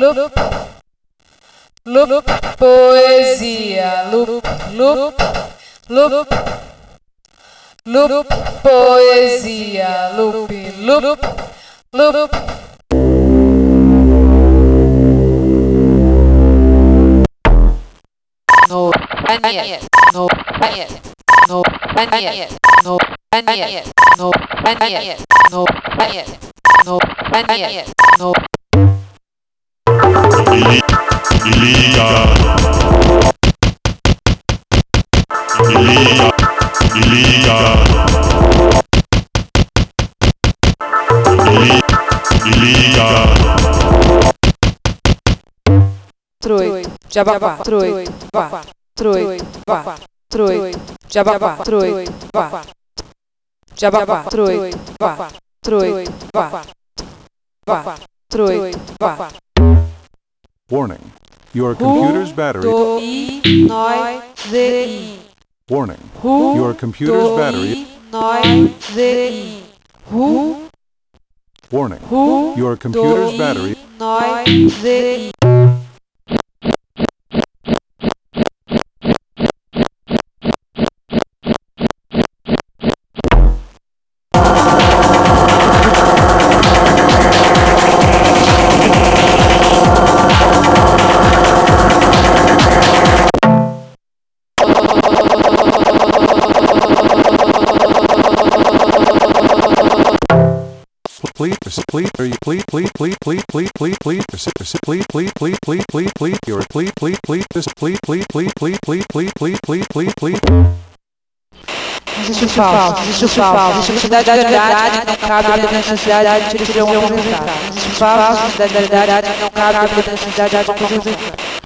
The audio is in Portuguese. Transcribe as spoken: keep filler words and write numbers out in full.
loop, loop, poesia, loop, loop, loop, loop, poesia, loop, loop, loop. No, and yet, no, and yet, no, and yet, no, and yet, no, and yet, no, and yet, no, and yet, no. Illegal. Illegal. Illegal. Illegal. Troito, jababá, troito, vá, troito, vá, troito, jababá, troito, vá, jababá, troito, vá, troito, vá, vá, troito, vá. Warning. Your computer's battery. Do i noi de i. Warning. Hu Your computer's do battery. i noi de i. Hu Warning. hu Your computer's do battery. i noi de i. Please, please, please, please, please, please, please, please, please, please, please, please, please, please, please, please, your please, please, please, please, please, please, please, please, please, please, please, please. Existe falso, existe falso, existe verdade, verdade, não cabe a necessidade de tirar um resultado. Existe falso, existe verdade, não cabe a necessidade de um resultado.